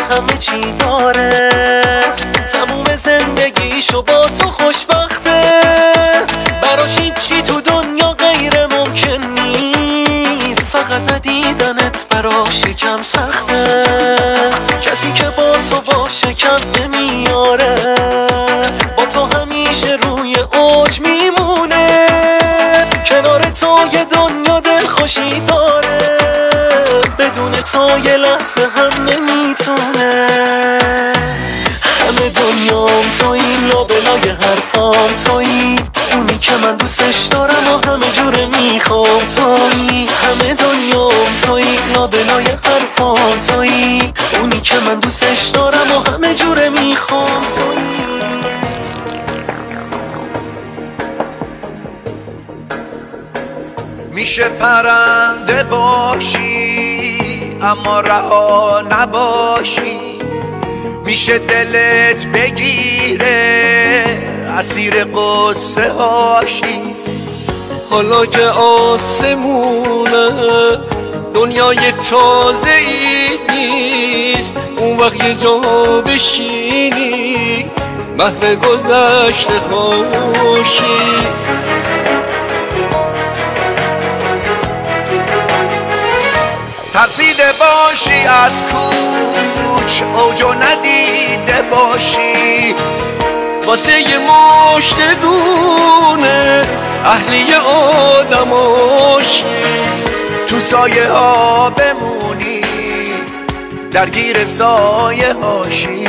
همه چی داره، تموم زندگیشو با تو خوشبخته، براش هیچی تو دنیا غیر ممکن نیست، فقط ندیدنت براش یکم سخته، کسی که با تو باشه کم نمیاره، با تو همیشه روی اوج میمونه، کنار تو یه دنیا دلخوشی داره، بدون تو یه لحظه هم نمیتونه، همه دنیام تویی، لابلای حرفام تویی، اونی که من دوستش دارم و همه جوره میخوام تویی، همه دنیام تویی، لابلای حرفام تویی، اونی که من دوستش دارم و همه جوره میخوام تویی. میشه پرنده باشی اما رها نباشی، میشه دلت بگیره اسیر قصه هاشی، حالا که آسمونه دنیای تازه ای نیست، اون وقت یه جا بشینی محو گذشته هاشی. ترسیده باشی از کوچ اوجو ندیده باشی، واسه یه مشت دونه اهلی آدماشی، تو سایه ها بمونی درگیر سایه هاشی.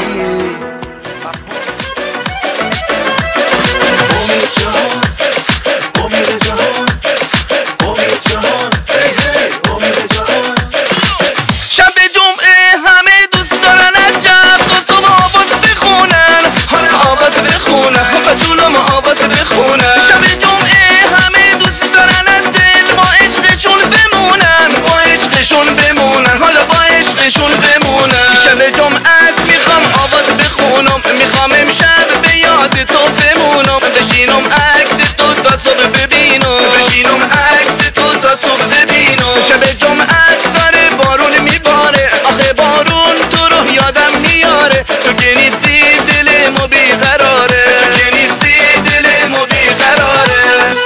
شب جمعه همه دوست دارن از شب تو آواز بخونن، حالا آواز بخونن، حافتونم آواز بخونن. شب جمعه همه دوست دارن از دل با عشقشون بمونن، با عشقشون بمونن، حالا با عشقشون بمونن. شب جمعه میخوام آواز بخونم، میخوام امشب به یاد تو بمونم، بشینم عکس تو تا صبح ببینم، بشینم عکس تو تا صبح ببینم. شب جمعه داره بارون میباره، آخه بارون تو رو یادم میاره، تو که نیستی دل ما بیقراره، تو که نیستی دل ما بیقراره.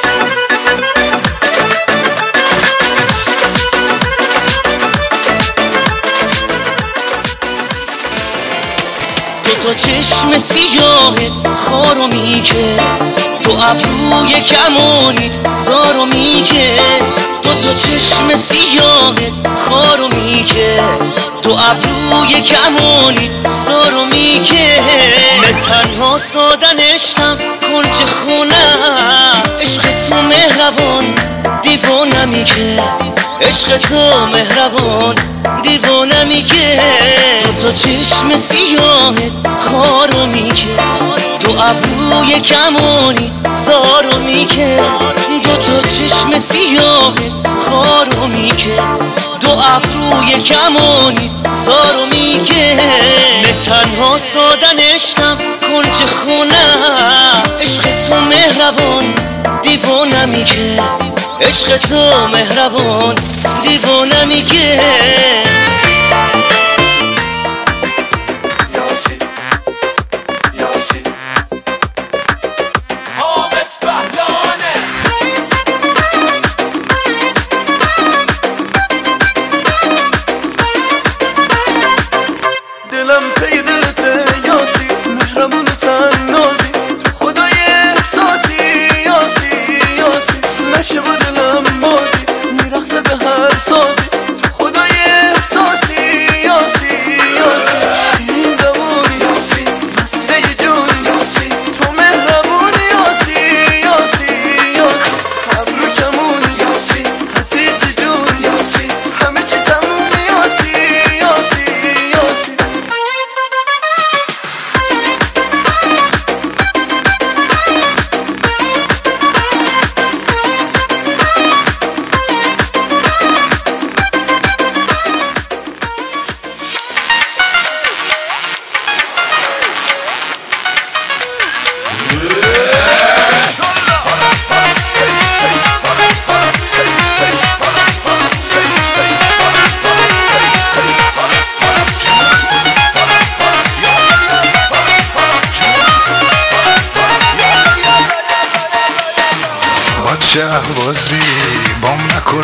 تو چشم سیاهت خارو میکه، تو ابروی کمانیت زارو میکه، تو چشم سیاهت خارو میکه، تو ابروی کمانیت زارو میکه، من تنها سادن عشقم کنج خونم، عشق تو مهربان دیوانمی که، عشق تو مهربان دیوانمی که، تو چشم سیاهت خارو میکه، تو ابروی کمانی زارو میکه، تا چشم سیاهت خارو میکه، تو ابروی کمانی زارو میکه، من تنها سادن عشقم کنج خونم، عشق تو مهربان دیوانمی که، عشق تو مهربان دیوانمی که. دلم پی دلته یاسی، مهربون تنازی، تو خدای احساسی یاسی یاسی، نشه با دلم بازی میرقصه به هر سازی، تو خدای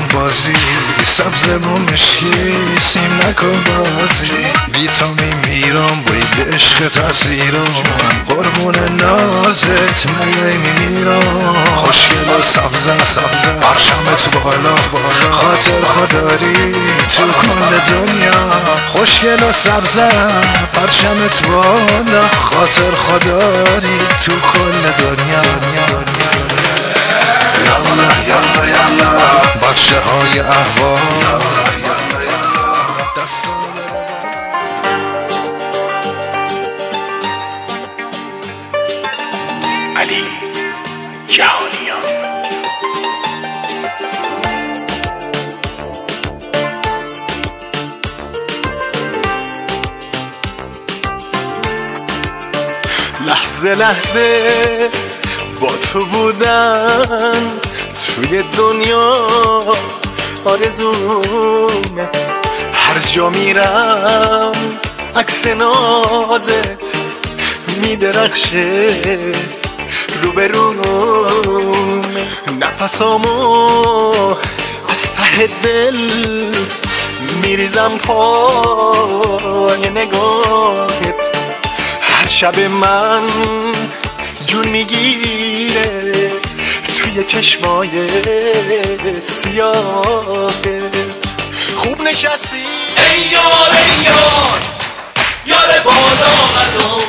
نکن بازی، سبزمون مشکی سیم نکن بازی. ویتامین میرم بایی به عشق تاثیرم، قربون نازت نگه میمیرم. خوشگل و سبزه پرچمت بالا، خاطر خداری تو کل دنیا. خوشگل و سبزه پرچمت بالا، خاطر خداری تو کل دنیا. یالا یالا یالا بچه های احوال، دستا علی جهانیان. لحظه لحظه با تو بودن توی دنیا آرزومه. هر جا میرم عکس نازت میدرخشه روبرومه. نفسامو از ته دل میریزم پای نگاهت. هر شب من جون میگیره توی چشمای سیاهت. خوب نشستی ای یار ای یار، یار بالا قدم.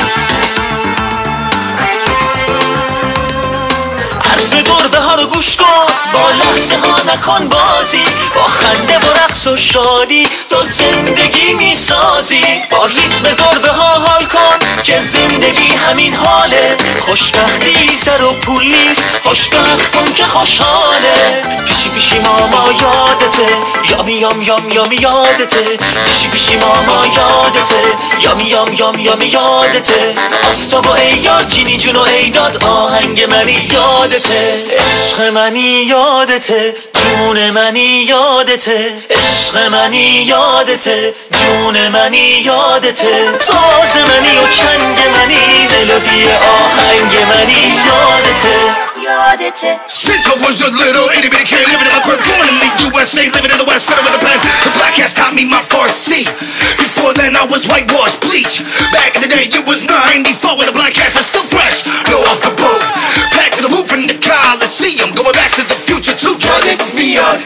حرف گربه ها رو گوش کن، با لحظه ها نکن بازی. با خنده و رقص و شادی تو زندگی میسازی. با ریتم گربه ها حال کن که زندگی همین حاله. خوشبختی سر و پول نیست، خوشبختون که خوشحاله. پیشی پیشی ماما یادته، یامی یام یام یامی یادته. پیشی پیشی ماما یادته، یامی یام یام یامی یادته. آفتاب و ای یار جینی جون و ای داد آهنگ منی یادته. عشق منی یادته، جون منی یادته. عشق منی یادته، جون منی یادته. ساز منی و چنگ منی، ملودی آهنگ منی یادته. Since I was a little itty bitty kid living in my crib, born in the USA, living in the West, fiddle with a pen. The black ass taught me my first C. Before then I was whitewashed, bleach. Back in the day it was 94 when the black ass is still fresh. No off the boat, back to the roof in the Coliseum. Going back to the future too, try to lift me up.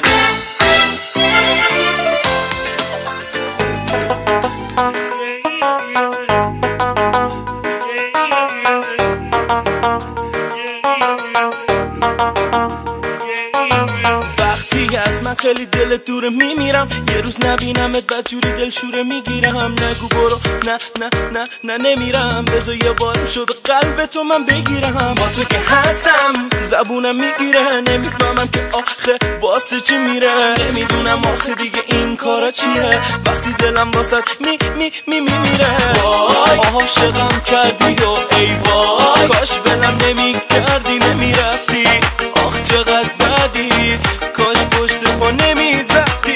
وقتی از من خیلی دل دوره میمیرم، یه روز نبینمت بدجوری دلشوره میگیرم. نگو برو نه نه نه نه نمیرم، بذار یه بارم شده قلب تو من بگیرم. با تو که هستم زبونم میگیره، نمیفهمم که آخه واسه چی میره. نمیدونم آخه دیگه این کارا چیه، وقتی دلم واسه میمیره. وای عاشقم کردی و ای وای، کاش بلم نمیکردی نمیرفتی. آخ چقدر بدی، کاش پشت پا نمیزدی.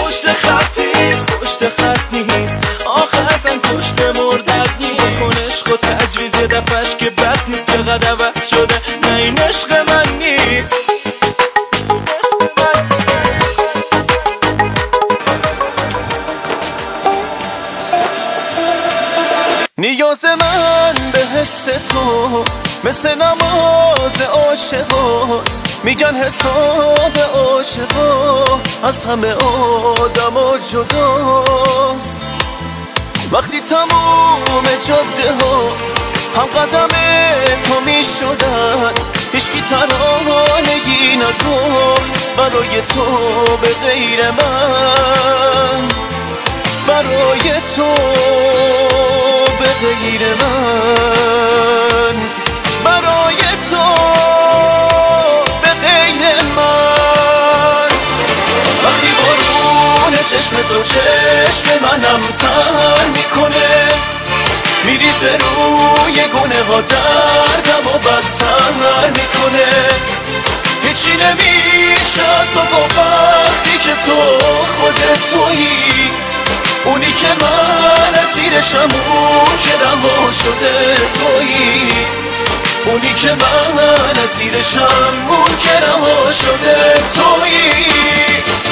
پشت خط نیست آخه اصلا کشت مردد نیست. کن عشق و تجویز یه دفعش که بد نیست. چقدر عوض شده نه این عشق من نیست. نیاز من به حس تو مثل نماز عاشقاست. میگن حساب عاشقا از همه آدما جداست. وقتی تموم جاده ها هم قدم تو میشدن، هیچکی ترانگی نگفت برای تو به غیر من. برای تو به غیر من، برای تو به غیر من. وقتی بارون چشم تو چشم منم تر میکنه، میریزه روی گونه ها دردم و بدتر میکنه. هیچی نمیشه از تو گفت وقتی که تو خودت تویی. اونی که من اسیرشم، اون که رها شده تویی. اونی که من از زیرشم منکرم شده تویی.